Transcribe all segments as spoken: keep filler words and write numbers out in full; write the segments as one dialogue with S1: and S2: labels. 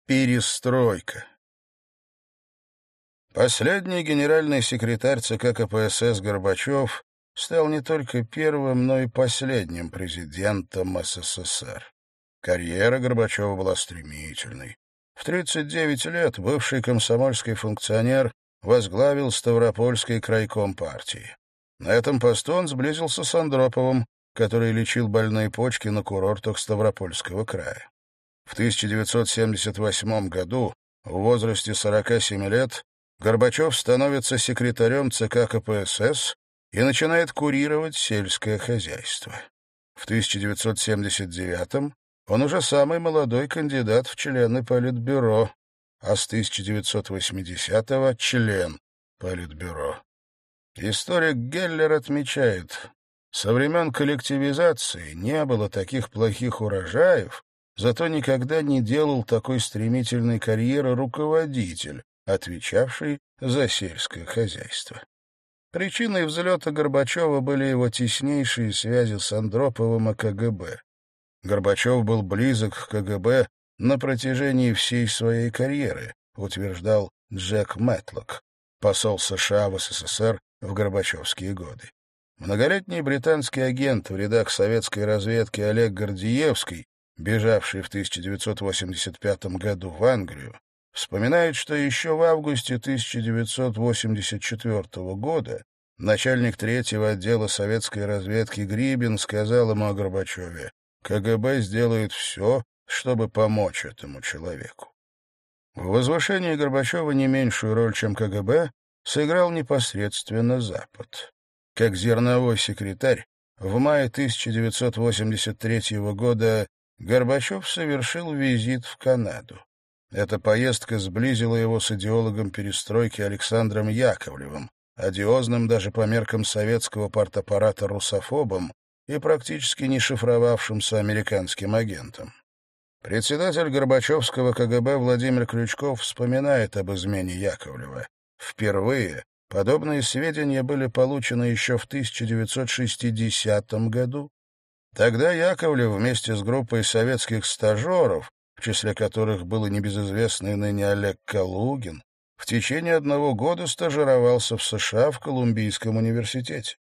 S1: Перестройка. Последний генеральный секретарь ЦК КПСС Горбачев стал не только первым, но и последним президентом СССР. Карьера Горбачева была стремительной. В тридцать девять лет бывший комсомольский функционер возглавил Ставропольский крайком партии. На этом посту он сблизился с Андроповым, который лечил больные почки на курортах Ставропольского края. В тысяча девятьсот семьдесят восьмом году, в возрасте сорока семи лет, Горбачев становится секретарем ЦК КПСС и начинает курировать сельское хозяйство. В тысяча девятьсот семьдесят девятом он уже самый молодой кандидат в члены Политбюро, а с тысяча девятьсот восьмидесятого — член Политбюро. Историк Геллер отмечает, со времен коллективизации не было таких плохих урожаев, зато никогда не делал такой стремительной карьеры руководитель, отвечавший за сельское хозяйство. Причиной взлета Горбачева были его теснейшие связи с Андроповым и КГБ. Горбачев был близок к КГБ на протяжении всей своей карьеры, утверждал Джек Мэтлок, посол США в СССР в горбачевские годы. Многолетний британский агент в рядах советской разведки Олег Гордеевский, бежавший в тысяча девятьсот восемьдесят пятом году в Англию, вспоминает, что еще в августе тысяча девятьсот восемьдесят четвертого года начальник третьего отдела советской разведки Грибин сказал ему о Горбачеве: «КГБ сделает все, чтобы помочь этому человеку». В возвышении Горбачева не меньшую роль, чем КГБ, сыграл непосредственно Запад. Как зерновой секретарь, в мае тысяча девятьсот восемьдесят третьего года Горбачев совершил визит в Канаду. Эта поездка сблизила его с идеологом перестройки Александром Яковлевым, одиозным даже по меркам советского партаппарата русофобом и практически не шифровавшимся американским агентом. Председатель Горбачевского КГБ Владимир Крючков вспоминает об измене Яковлева. Впервые подобные сведения были получены еще в тысяча девятьсот шестидесятом году. Тогда Яковлев вместе с группой советских стажеров, в числе которых был и небезызвестный ныне Олег Калугин, в течение одного года стажировался в США в Колумбийском университете.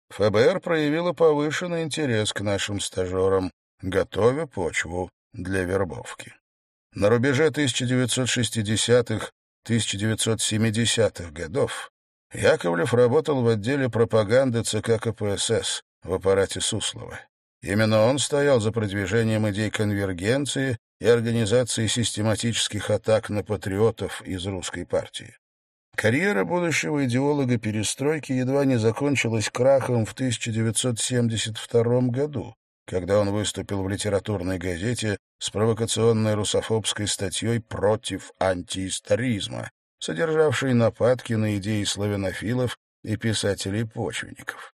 S1: ФБР проявило повышенный интерес к нашим стажерам, готовя почву для вербовки. На рубеже тысяча девятьсот шестидесятых — тысяча девятьсот семидесятых годов Яковлев работал в отделе пропаганды ЦК КПСС в аппарате Суслова. Именно он стоял за продвижением идей конвергенции и организации систематических атак на патриотов из русской партии. Карьера будущего идеолога перестройки едва не закончилась крахом в тысяча девятьсот семьдесят втором году, когда он выступил в литературной газете с провокационной русофобской статьей против антиисторизма, содержавшей нападки на идеи славянофилов и писателей-почвенников.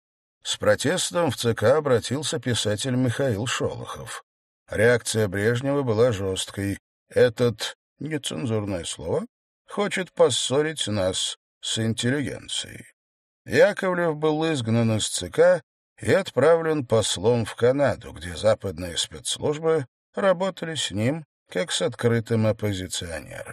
S1: С протестом в ЦК обратился писатель Михаил Шолохов. Реакция Брежнева была жесткой. Этот, нецензурное слово, хочет поссорить нас с интеллигенцией. Яковлев был изгнан из ЦК и отправлен послом в Канаду, где западные спецслужбы работали с ним как с открытым оппозиционером.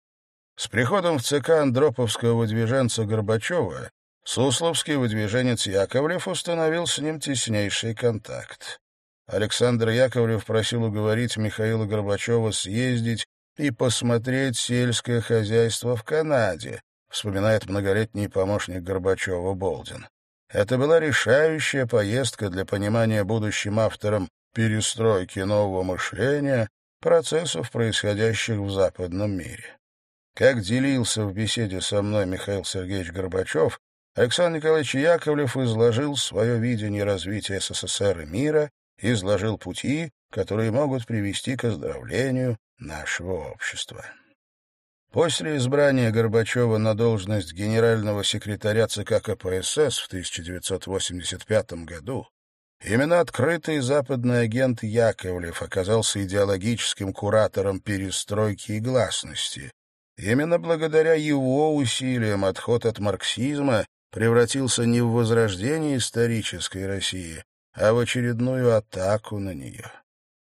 S1: С приходом в ЦК андроповского выдвиженца Горбачева сусловский выдвиженец Яковлев установил с ним теснейший контакт. Александр Яковлев просил уговорить Михаила Горбачева съездить и посмотреть сельское хозяйство в Канаде, вспоминает многолетний помощник Горбачева Болдин. Это была решающая поездка для понимания будущим авторам перестройки нового мышления процессов, происходящих в западном мире. Как делился в беседе со мной Михаил Сергеевич Горбачев, Александр Николаевич Яковлев изложил свое видение развития СССР и мира, изложил пути, которые могут привести к оздоровлению нашего общества. После избрания Горбачева на должность генерального секретаря ЦК КПСС в тысяча девятьсот восемьдесят пятом году именно открытый западный агент Яковлев оказался идеологическим куратором перестройки и гласности. Именно благодаря его усилиям отход от марксизма превратился не в возрождение исторической России, а в очередную атаку на нее.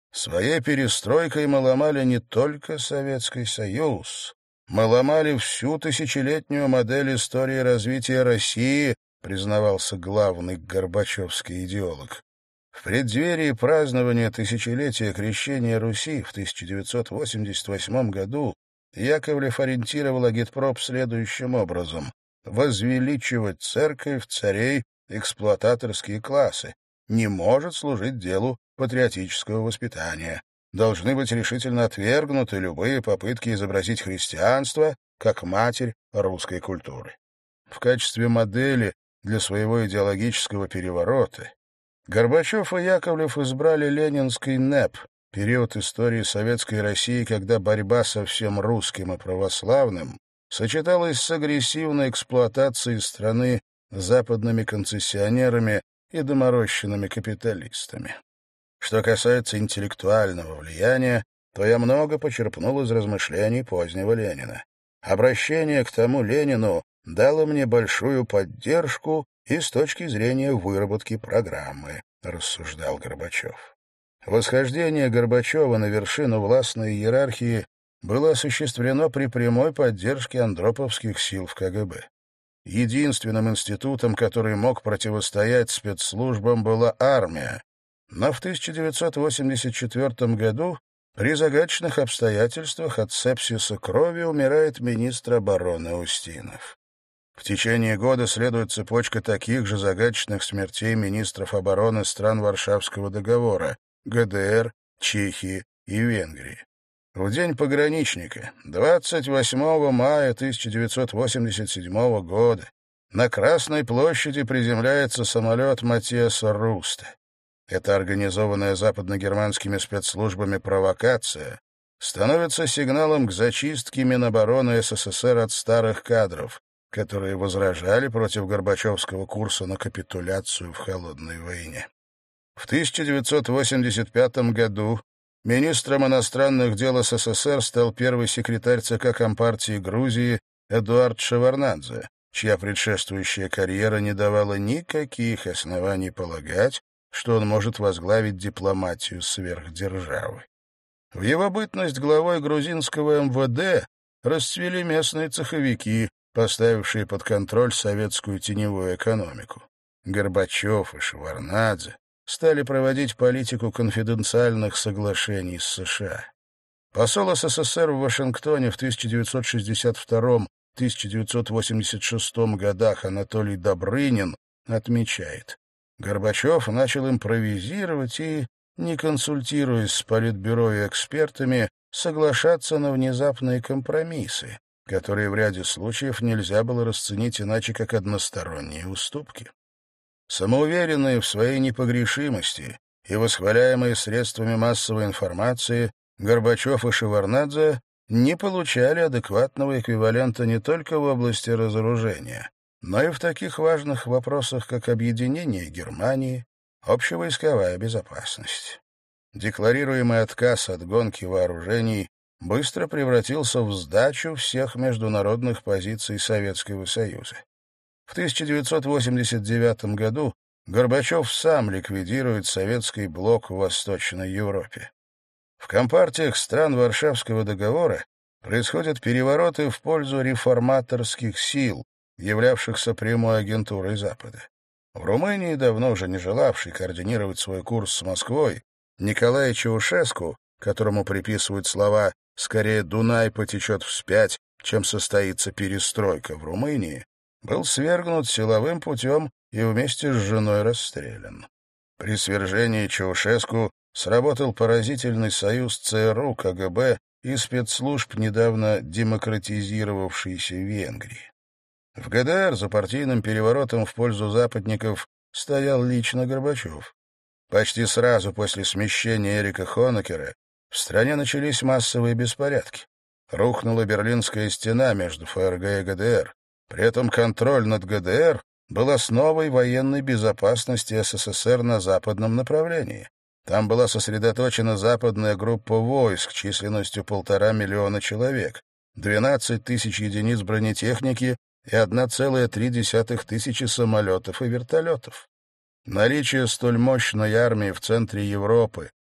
S1: Своей перестройкой мы ломали не только Советский Союз, мы ломали всю тысячелетнюю модель истории развития России, признавался главный горбачевский идеолог. В преддверии празднования тысячелетия крещения Руси в тысяча девятьсот восемьдесят восьмом году Яковлев ориентировал агитпроп следующим образом: возвеличивать церковь, царей, эксплуататорские классы не может служить делу патриотического воспитания. Должны быть решительно отвергнуты любые попытки изобразить христианство как матерь русской культуры. В качестве модели для своего идеологического переворота Горбачев и Яковлев избрали ленинский НЭП, период истории Советской России, когда борьба со всем русским и православным сочеталась с агрессивной эксплуатацией страны западными концессионерами и доморощенными капиталистами. Что касается интеллектуального влияния, то я много почерпнул из размышлений позднего Ленина. Обращение к тому Ленину дало мне большую поддержку и с точки зрения выработки программы, рассуждал Горбачев. Восхождение Горбачева на вершину властной иерархии было осуществлено при прямой поддержке андроповских сил в КГБ. Единственным институтом, который мог противостоять спецслужбам, была армия, но в тысяча девятьсот восемьдесят четвёртом году при загадочных обстоятельствах от сепсиса крови умирает министр обороны Устинов. В течение года следует цепочка таких же загадочных смертей министров обороны стран Варшавского договора — ГДР, Чехии и Венгрии. В день пограничника, двадцать восьмого мая тысяча девятьсот восемьдесят седьмого года, на Красной площади приземляется самолет Матиаса Руста. Эта организованная западногерманскими спецслужбами провокация становится сигналом к зачистке Минобороны СССР от старых кадров, которые возражали против горбачевского курса на капитуляцию в холодной войне. В тысяча девятьсот восемьдесят пятом году министром иностранных дел СССР стал первый секретарь ЦК Компартии Грузии Эдуард Шеварднадзе, чья предшествующая карьера не давала никаких оснований полагать, что он может возглавить дипломатию сверхдержавы. В его бытность главой грузинского МВД расцвели местные цеховики, поставившие под контроль советскую теневую экономику. Горбачев и Шеварднадзе стали проводить политику конфиденциальных соглашений с США. Посол СССР в Вашингтоне в тысяча девятьсот шестьдесят втором — тысяча девятьсот восемьдесят шестом годах Анатолий Добрынин отмечает: Горбачев начал импровизировать и, не консультируясь с политбюро и экспертами, соглашаться на внезапные компромиссы, которые в ряде случаев нельзя было расценить иначе, как односторонние уступки. Самоуверенные в своей непогрешимости и восхваляемые средствами массовой информации, Горбачев и Шеварднадзе не получали адекватного эквивалента не только в области разоружения, но и в таких важных вопросах, как объединение Германии, общевойсковая безопасность. Декларируемый отказ от гонки вооружений быстро превратился в сдачу всех международных позиций Советского Союза. В тысяча девятьсот восемьдесят девятом году Горбачев сам ликвидирует советский блок в Восточной Европе. В компартиях стран Варшавского договора происходят перевороты в пользу реформаторских сил, являвшихся прямой агентурой Запада. В Румынии, давно уже не желавший координировать свой курс с Москвой, Николай Чаушеску, которому приписывают слова «скорее Дунай потечет вспять, чем состоится перестройка в Румынии», был свергнут силовым путем и вместе с женой расстрелян. При свержении Чаушеску сработал поразительный союз ЦРУ, КГБ и спецслужб, недавно демократизировавшейся Венгрии. В ГДР за партийным переворотом в пользу западников стоял лично Горбачев. Почти сразу после смещения Эрика Хонекера в стране начались массовые беспорядки. Рухнула Берлинская стена между ФРГ и ГДР. При этом контроль над ГДР был основой военной безопасности СССР на западном направлении. Там была сосредоточена западная группа войск численностью полтора миллиона человек, двенадцать тысяч единиц бронетехники и одна целая три десятых тысячи самолетов и вертолетов. Наличие столь мощной армии в центре Европы,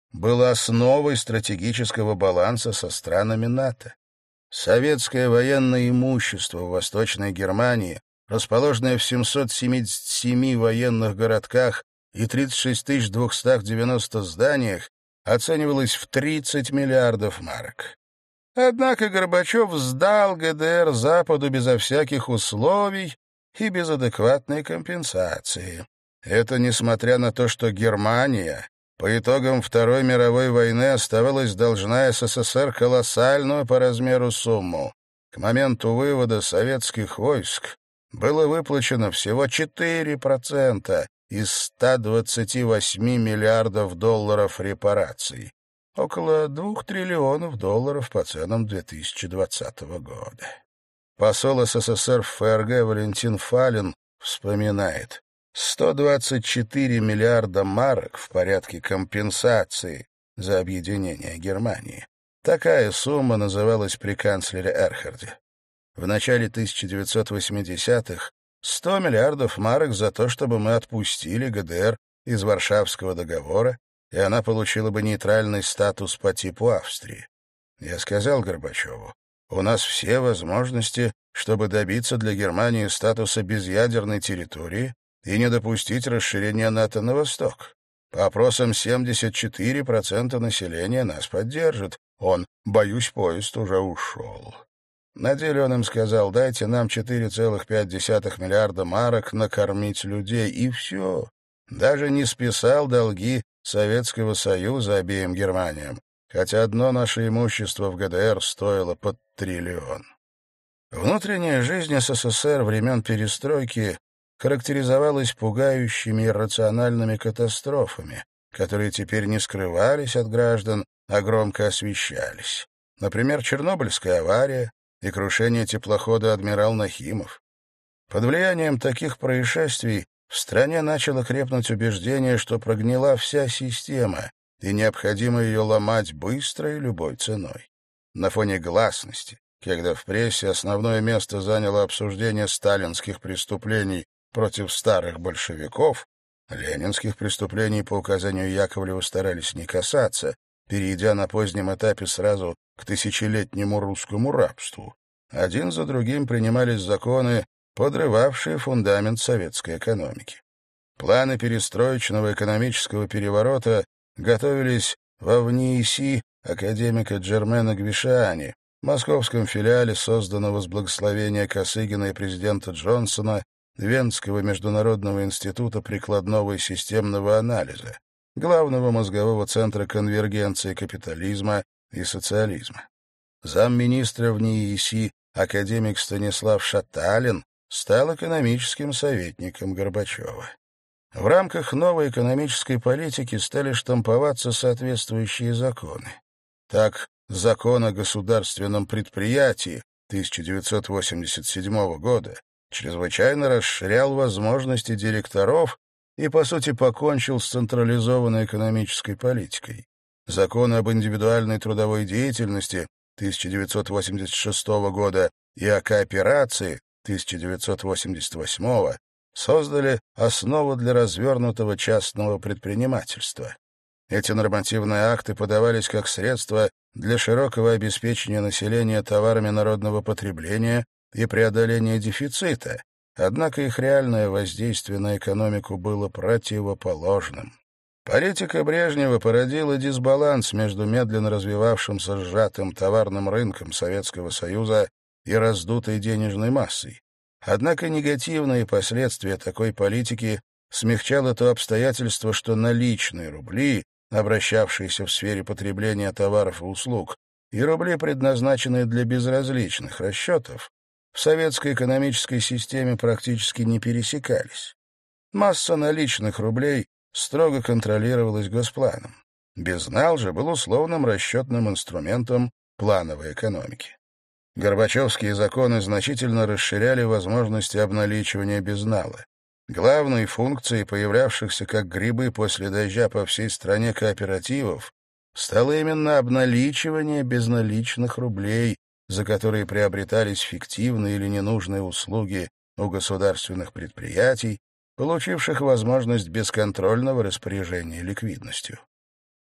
S1: было основой стратегического баланса со странами НАТО. Советское военное имущество в Восточной Германии, расположенное в семьсот семидесяти семи военных городках и тридцать шесть тысяч двухстах девяноста зданиях, оценивалось в тридцать миллиардов марок. Однако Горбачев сдал ГДР Западу безо всяких условий и без адекватной компенсации. Это несмотря на то, что Германия по итогам Второй мировой войны оставалась должна СССР колоссальную по размеру сумму. К моменту вывода советских войск было выплачено всего четыре процента из ста двадцати восьми миллиардов долларов репараций, около двух триллионов долларов по ценам две тысячи двадцатого года. Посол СССР в ФРГ Валентин Фалин вспоминает: сто двадцать четыре миллиарда марок в порядке компенсации за объединение Германии. Такая сумма называлась при канцлере Эрхарде. В начале тысяча девятьсот восьмидесятых сто миллиардов марок за то, чтобы мы отпустили ГДР из Варшавского договора, и она получила бы нейтральный статус по типу Австрии. Я сказал Горбачеву: у нас все возможности, чтобы добиться для Германии статуса безъядерной территории и не допустить расширения НАТО на восток. По опросам семьдесят четыре процента населения нас поддержит. Он: боюсь, поезд уже ушел. На деле он им сказал: дайте нам четыре целых пять десятых миллиарда марок накормить людей, и все. Даже не списал долги Советского Союза обеим Германиям, хотя одно наше имущество в ГДР стоило под триллион. Внутренняя жизнь СССР времен перестройки характеризовалась пугающими иррациональными катастрофами, которые теперь не скрывались от граждан, а громко освещались. Например, Чернобыльская авария и крушение теплохода «Адмирал Нахимов». Под влиянием таких происшествий в стране начало крепнуть убеждение, что прогнила вся система, и необходимо ее ломать быстро и любой ценой. На фоне гласности, когда в прессе основное место заняло обсуждение сталинских преступлений против старых большевиков, ленинских преступлений по указанию Яковлева старались не касаться, перейдя на позднем этапе сразу к тысячелетнему русскому рабству. Один за другим принимались законы, подрывавшие фундамент советской экономики. Планы перестроечного экономического переворота готовились во ВНИИСИ академика Джермена Гвишиани, московском филиале созданного с благословения Косыгина и президента Джонсона Венского международного института прикладного и системного анализа, главного мозгового центра конвергенции капитализма и социализма. Замминистра в НИИСИ академик Станислав Шаталин стал экономическим советником Горбачева. В рамках новой экономической политики стали штамповаться соответствующие законы. Так, Закон о государственном предприятии тысяча девятьсот восемьдесят седьмого года чрезвычайно расширял возможности директоров и, по сути, покончил с централизованной экономической политикой. Закон об индивидуальной трудовой деятельности тысяча девятьсот восемьдесят шестого года и о кооперации тысяча девятьсот восемьдесят восьмого создали основу для развернутого частного предпринимательства. Эти нормативные акты подавались как средство для широкого обеспечения населения товарами народного потребления и преодоления дефицита, однако их реальное воздействие на экономику было противоположным. Политика Брежнева породила дисбаланс между медленно развивавшимся сжатым товарным рынком Советского Союза и раздутой денежной массой. Однако негативные последствия такой политики смягчало то обстоятельство, что наличные рубли, обращавшиеся в сфере потребления товаров и услуг, и рубли, предназначенные для безразличных расчетов, в советской экономической системе практически не пересекались. Масса наличных рублей строго контролировалась Госпланом. Безнал же был условным расчетным инструментом плановой экономики. Горбачевские законы значительно расширяли возможности обналичивания безнала. Главной функцией появлявшихся как грибы после дождя по всей стране кооперативов стало именно обналичивание безналичных рублей, за которые приобретались фиктивные или ненужные услуги у государственных предприятий, получивших возможность бесконтрольного распоряжения ликвидностью.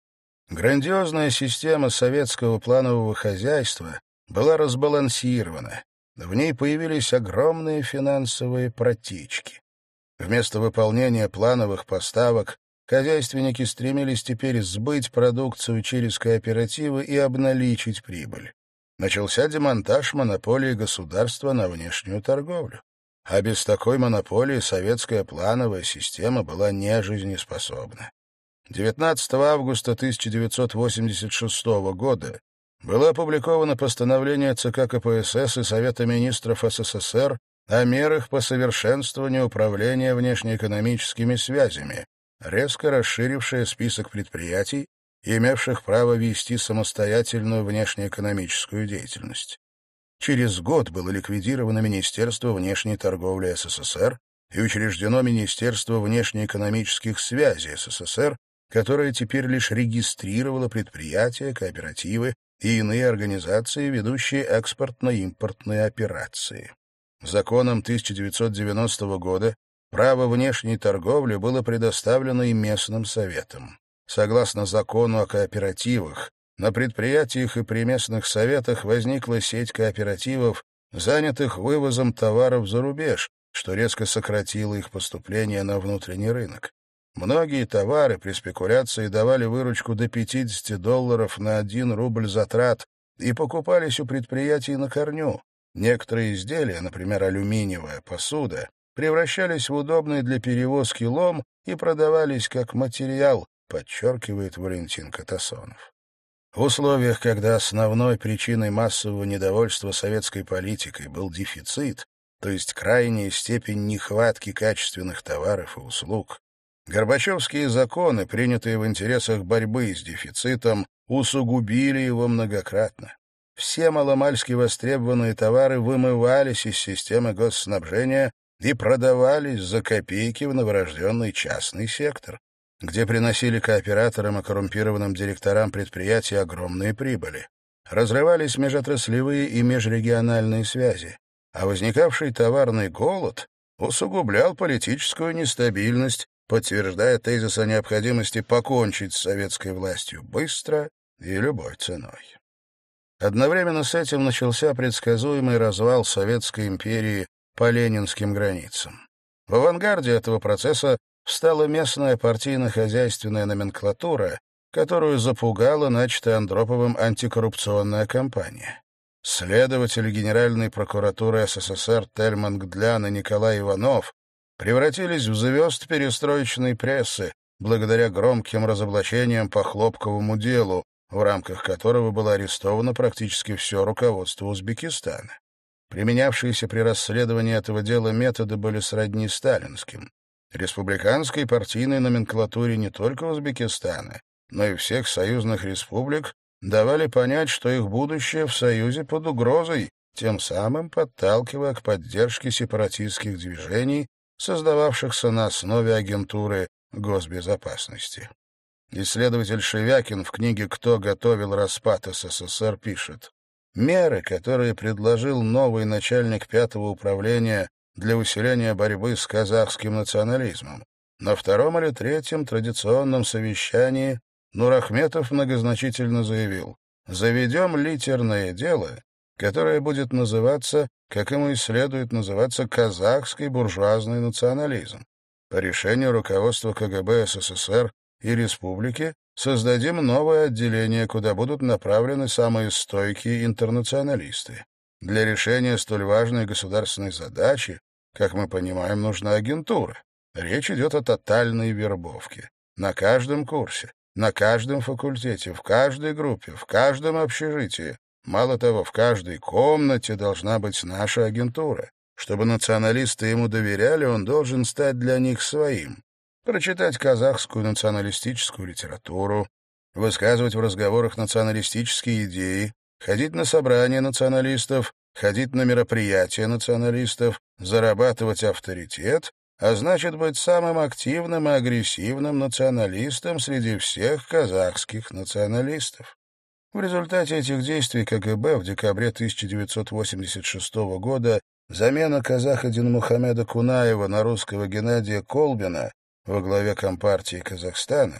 S1: Грандиозная система советского планового хозяйства была разбалансирована. В ней появились огромные финансовые протечки. Вместо выполнения плановых поставок хозяйственники стремились теперь сбыть продукцию через кооперативы и обналичить прибыль. Начался демонтаж монополии государства на внешнюю торговлю. А без такой монополии советская плановая система была нежизнеспособна. девятнадцатого августа тысяча девятьсот восемьдесят шестого года было опубликовано постановление ЦК КПСС и Совета министров СССР о мерах по совершенствованию управления внешнеэкономическими связями, резко расширившее список предприятий, имевших право вести самостоятельную внешнеэкономическую деятельность. Через год было ликвидировано Министерство внешней торговли СССР и учреждено Министерство внешнеэкономических связей СССР, которое теперь лишь регистрировало предприятия, кооперативы и иные организации, ведущие экспортно-импортные операции. Законом тысяча девятьсот девяностого года право внешней торговли было предоставлено и местным советам. Согласно закону о кооперативах, на предприятиях и при местных советах возникла сеть кооперативов, занятых вывозом товаров за рубеж, что резко сократило их поступление на внутренний рынок. Многие товары при спекуляции давали выручку до пятидесяти долларов на один рубль затрат и покупались у предприятий на корню. Некоторые изделия, например, алюминиевая посуда, превращались в удобный для перевозки лом и продавались как материал, подчеркивает Валентин Катасонов. В условиях, когда основной причиной массового недовольства советской политикой был дефицит, то есть крайняя степень нехватки качественных товаров и услуг, Горбачевские законы, принятые в интересах борьбы с дефицитом, усугубили его многократно. Все маломальски востребованные товары вымывались из системы госснабжения и продавались за копейки в новорожденный частный сектор, где приносили кооператорам и коррумпированным директорам предприятий огромные прибыли. Разрывались межотраслевые и межрегиональные связи, а возникавший товарный голод усугублял политическую нестабильность, подтверждая тезис о необходимости покончить с советской властью быстро и любой ценой. Одновременно с этим начался предсказуемый развал Советской империи по ленинским границам. В авангарде этого процесса встала местная партийно-хозяйственная номенклатура, которую запугала начатая Андроповым антикоррупционная кампания. Следователи Генеральной прокуратуры СССР Тельман Гдлян и Николай Иванов превратились в звезд перестроечной прессы благодаря громким разоблачениям по хлопковому делу, в рамках которого было арестовано практически все руководство Узбекистана. Применявшиеся при расследовании этого дела методы были сродни сталинским. Республиканской партийной номенклатуре не только Узбекистана, но и всех союзных республик давали понять, что их будущее в Союзе под угрозой, тем самым подталкивая к поддержке сепаратистских движений, создававшихся на основе агентуры госбезопасности. Исследователь Шевякин в книге «Кто готовил распад СССР» пишет: «Меры, которые предложил новый начальник пятого управления для усиления борьбы с казахским национализмом, на втором или третьем традиционном совещании Нурахметов многозначительно заявил: «Заведем литерное дело, которое будет называться, как ему и следует называться, казахский буржуазный национализм. По решению руководства КГБ СССР и республики создадим новое отделение, куда будут направлены самые стойкие интернационалисты. Для решения столь важной государственной задачи, как мы понимаем, нужна агентура. Речь идет о тотальной вербовке. На каждом курсе, на каждом факультете, в каждой группе, в каждом общежитии, мало того, в каждой комнате должна быть наша агентура. Чтобы националисты ему доверяли, он должен стать для них своим. Прочитать казахскую националистическую литературу, высказывать в разговорах националистические идеи, ходить на собрания националистов, ходить на мероприятия националистов, зарабатывать авторитет, а значит быть самым активным и агрессивным националистом среди всех казахских националистов. В результате этих действий КГБ в декабре тысяча девятьсот восемьдесят шестого года замена казаха Динмухамеда Кунаева на русского Геннадия Колбина во главе Компартии Казахстана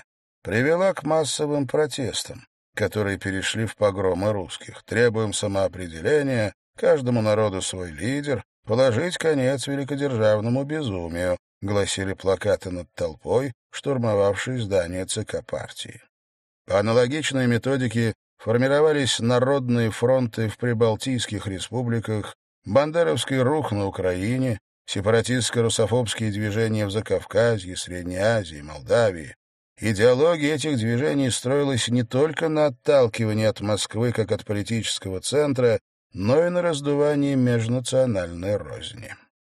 S1: привела к массовым протестам, которые перешли в погромы русских. Требуем самоопределения, каждому народу свой лидер, положить конец великодержавному безумию, гласили плакаты над толпой, штурмовавшей здание ЦК партии. По аналогичной методике формировались народные фронты в прибалтийских республиках, бандеровский рух на Украине, сепаратистско-русофобские движения в Закавказье, Средней Азии, Молдавии. Идеология этих движений строилась не только на отталкивании от Москвы как от политического центра, но и на раздувании межнациональной розни.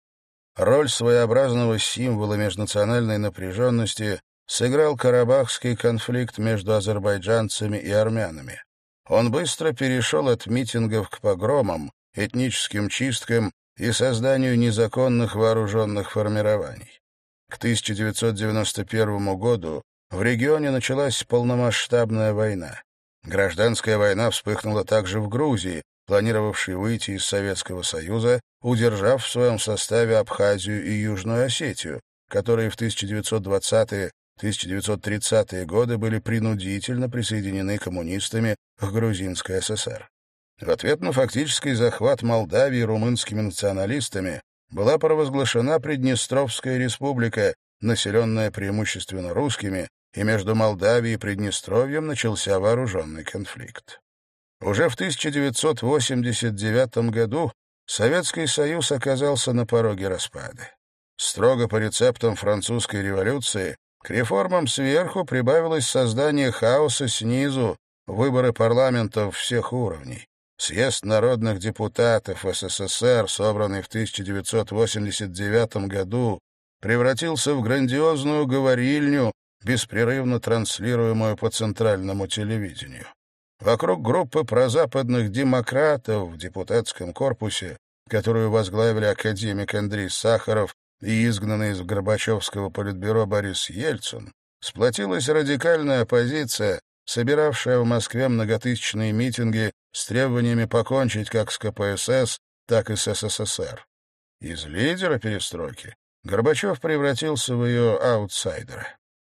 S1: Роль своеобразного символа межнациональной напряженности сыграл карабахский конфликт между азербайджанцами и армянами. Он быстро перешел от митингов к погромам, этническим чисткам и созданию незаконных вооруженных формирований. К тысяча девятьсот девяносто первому году в регионе началась полномасштабная война. Гражданская война вспыхнула также в Грузии, планировавшей выйти из Советского Союза, удержав в своем составе Абхазию и Южную Осетию, которые в тысяча девятьсот двадцатые — тысяча девятьсот тридцатые годы были принудительно присоединены коммунистами к Грузинской ССР. В ответ на фактический захват Молдавии румынскими националистами была провозглашена Приднестровская республика, населенная преимущественно русскими, и между Молдавией и Приднестровьем начался вооруженный конфликт. Уже в тысяча девятьсот восемьдесят девятом году Советский Союз оказался на пороге распада. Строго по рецептам французской революции к реформам сверху прибавилось создание хаоса снизу, выборы парламентов всех уровней. Съезд народных депутатов СССР, собранный в тысяча девятьсот восемьдесят девятом году, превратился в грандиозную говорильню, беспрерывно транслируемую по центральному телевидению. Вокруг группы прозападных демократов в депутатском корпусе, которую возглавили академик Андрей Сахаров и изгнанный из Горбачевского политбюро Борис Ельцин, сплотилась радикальная оппозиция, собиравшая в Москве многотысячные митинги с требованиями покончить как с ка пэ эс эс, так и с эс эс эс эр. Из лидера перестройки Горбачев превратился в ее аутсайдера.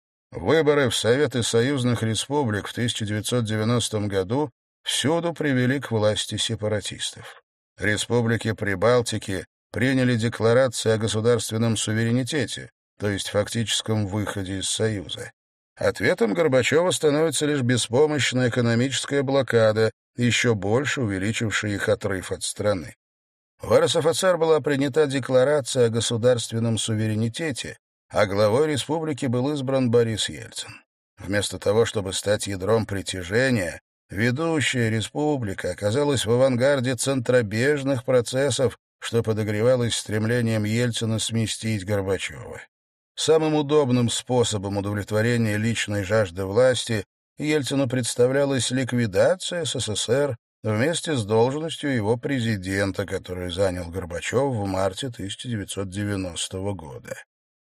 S1: Выборы в Советы союзных республик в тысяча девятьсот девяностом году всюду привели к власти сепаратистов. Республики Прибалтики приняли декларации о государственном суверенитете, то есть фактическом выходе из Союза. Ответом Горбачева становится лишь беспомощная экономическая блокада, еще больше увеличившая их отрыв от страны. В эр эс эф эс эр была принята декларация о государственном суверенитете, а главой республики был избран Борис Ельцин. Вместо того, чтобы стать ядром притяжения, ведущая республика оказалась в авангарде центробежных процессов, что подогревалось стремлением Ельцина сместить Горбачева. Самым удобным способом удовлетворения личной жажды власти Ельцину представлялась ликвидация эс эс эс эр вместе с должностью его президента, которую занял Горбачев в марте тысяча девятьсот девяностого года.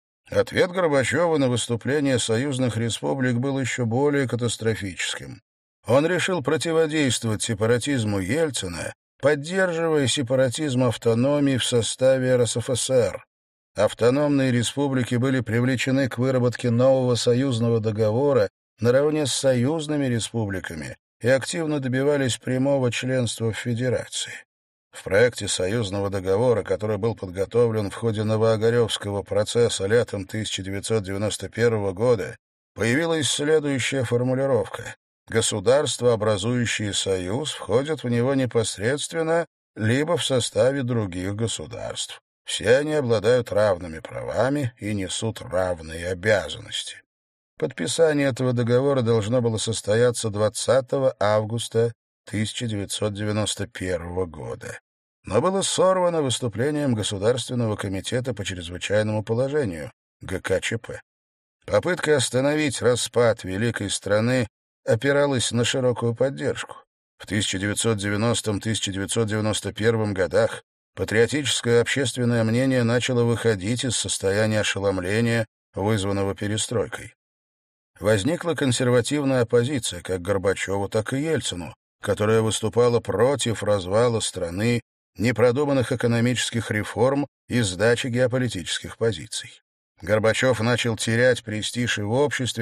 S1: Ответ Горбачева на выступление союзных республик был еще более катастрофическим. Он решил противодействовать сепаратизму Ельцина, поддерживая сепаратизм автономии в составе эр эс эф эс эр. Автономные республики были привлечены к выработке нового союзного договора наравне с союзными республиками и активно добивались прямого членства в Федерации. В проекте союзного договора, который был подготовлен в ходе Новоогаревского процесса летом тысяча девятьсот девяносто первого года, появилась следующая формулировка: «Государства, образующие союз, входят в него непосредственно либо в составе других государств. Все они обладают равными правами и несут равные обязанности». Подписание этого договора должно было состояться двадцатого августа тысяча девятьсот девяносто первого года, но было сорвано выступлением Государственного комитета по чрезвычайному положению, гэ ка че пэ. Попытка остановить распад великой страны опиралась на широкую поддержку. В тысяча девятьсот девяностом — тысяча девятьсот девяносто первом годах патриотическое общественное мнение начало выходить из состояния ошеломления, вызванного перестройкой. Возникла консервативная оппозиция как Горбачеву, так и Ельцину, которая выступала против развала страны, непродуманных экономических реформ и сдачи геополитических позиций. Горбачев начал терять престиж и в обществе,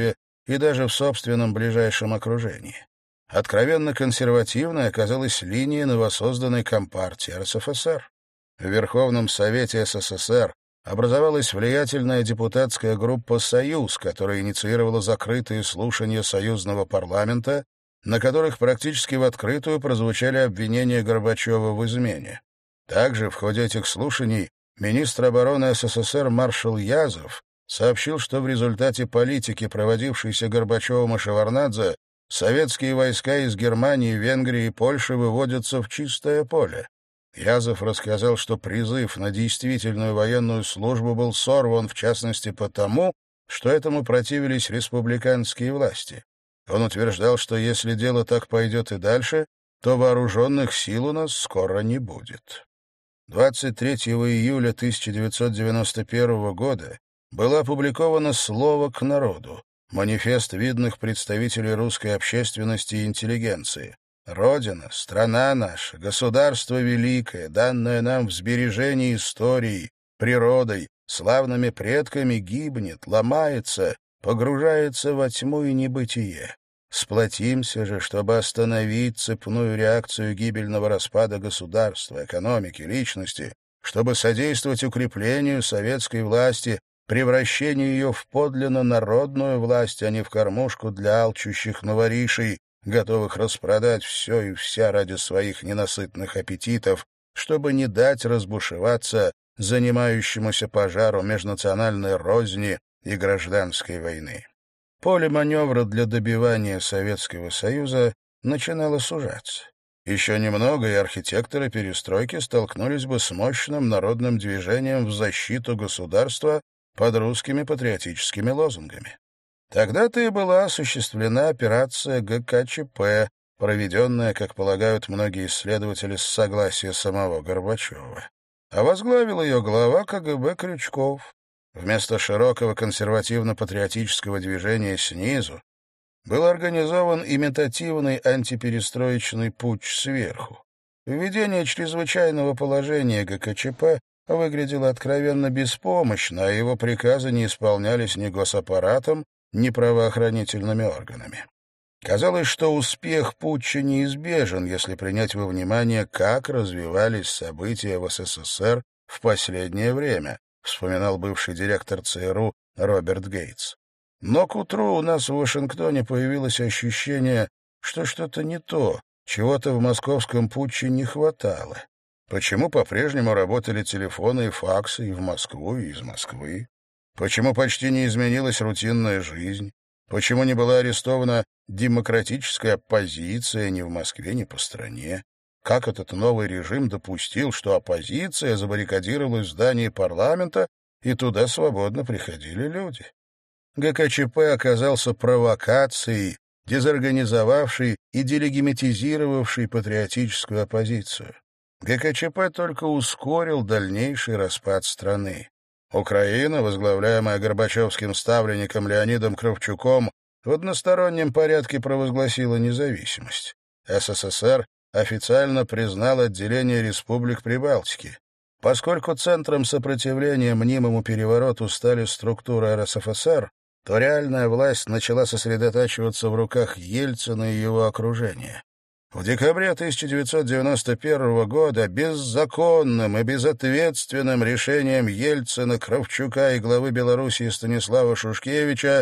S1: и даже в собственном ближайшем окружении. Откровенно консервативной оказалась линия новосозданной Компартии эр эс эф эс эр. В Верховном Совете эс эс эс эр образовалась влиятельная депутатская группа «Союз», которая инициировала закрытые слушания союзного парламента, на которых практически в открытую прозвучали обвинения Горбачева в измене. Также в ходе этих слушаний министр обороны эс эс эс эр маршал Язов сообщил, что в результате политики, проводившейся Горбачевым и Шеварднадзе, советские войска из Германии, Венгрии и Польши выводятся в чистое поле. Язов рассказал, что призыв на действительную военную службу был сорван, в частности, потому, что этому противились республиканские власти. Он утверждал, что если дело так пойдет и дальше, то вооруженных сил у нас скоро не будет. двадцать третьего июля тысяча девятьсот девяносто первого года было опубликовано «Слово к народу», манифест видных представителей русской общественности и интеллигенции. Родина, страна наша, государство великое, данное нам в сбережении историей, природой, славными предками, гибнет, ломается, погружается во тьму и небытие. Сплотимся же, чтобы остановить цепную реакцию гибельного распада государства, экономики, личности, чтобы содействовать укреплению советской власти, превращению ее в подлинно народную власть, а не в кормушку для алчущих новоришей, готовых распродать все и вся ради своих ненасытных аппетитов, чтобы не дать разбушеваться занимающемуся пожару межнациональной розни и гражданской войны. Поле маневра для добивания Советского Союза начинало сужаться. Еще немного, и архитекторы перестройки столкнулись бы с мощным народным движением в защиту государства под русскими патриотическими лозунгами. Тогда-то и была осуществлена операция гэ ка че пэ, проведенная, как полагают многие исследователи, с согласия самого Горбачева. А возглавил ее глава ка гэ бэ Крючков. Вместо широкого консервативно-патриотического движения снизу был организован имитативный антиперестроечный путч сверху. Введение чрезвычайного положения гэ ка че пэ выглядело откровенно беспомощно, а его приказы не исполнялись ни госаппаратом, ни правоохранительными органами. Казалось, что успех путча неизбежен, если принять во внимание, как развивались события в эс эс эс эр в последнее время, вспоминал бывший директор цэ эр у Роберт Гейтс. Но к утру у нас в Вашингтоне появилось ощущение, что что-то не то, чего-то в московском путче не хватало. Почему по-прежнему работали телефоны и факсы и в Москву, и из Москвы? Почему почти не изменилась рутинная жизнь? Почему не была арестована демократическая оппозиция ни в Москве, ни по стране? Как этот новый режим допустил, что оппозиция забаррикадировалась в здании парламента, и туда свободно приходили люди? гэ ка че пэ оказался провокацией, дезорганизовавшей и делегимитизировавшей патриотическую оппозицию. гэ ка че пэ только ускорил дальнейший распад страны. Украина, возглавляемая горбачевским ставленником Леонидом Кравчуком, в одностороннем порядке провозгласила независимость. эс эс эс эр официально признал отделение республик Прибалтики. Поскольку центром сопротивления мнимому перевороту стали структуры эр эс эф эс эр, то реальная власть начала сосредотачиваться в руках Ельцина и его окружения. В декабре тысяча девятьсот девяносто первого года беззаконным и безответственным решением Ельцина, Кравчука и главы Белоруссии Станислава Шушкевича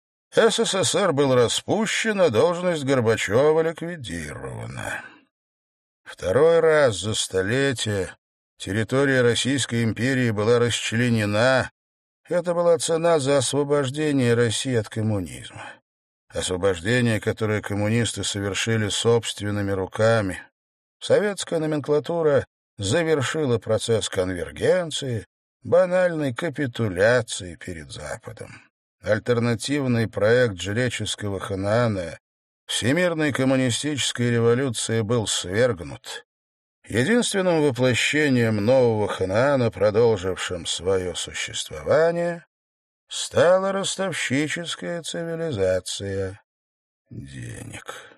S1: эс эс эс эр был распущен, а должность Горбачева ликвидирована. Второй раз за столетие территория Российской империи была расчленена. Это была цена за освобождение России от коммунизма. Освобождение, которое коммунисты совершили собственными руками. Советская номенклатура завершила процесс конвергенции, банальной капитуляции перед Западом. Альтернативный проект жреческого Ханаана всемирной коммунистической революции был свергнут. Единственным воплощением нового Ханаана, продолжившим свое существование, стала ростовщическая цивилизация денег.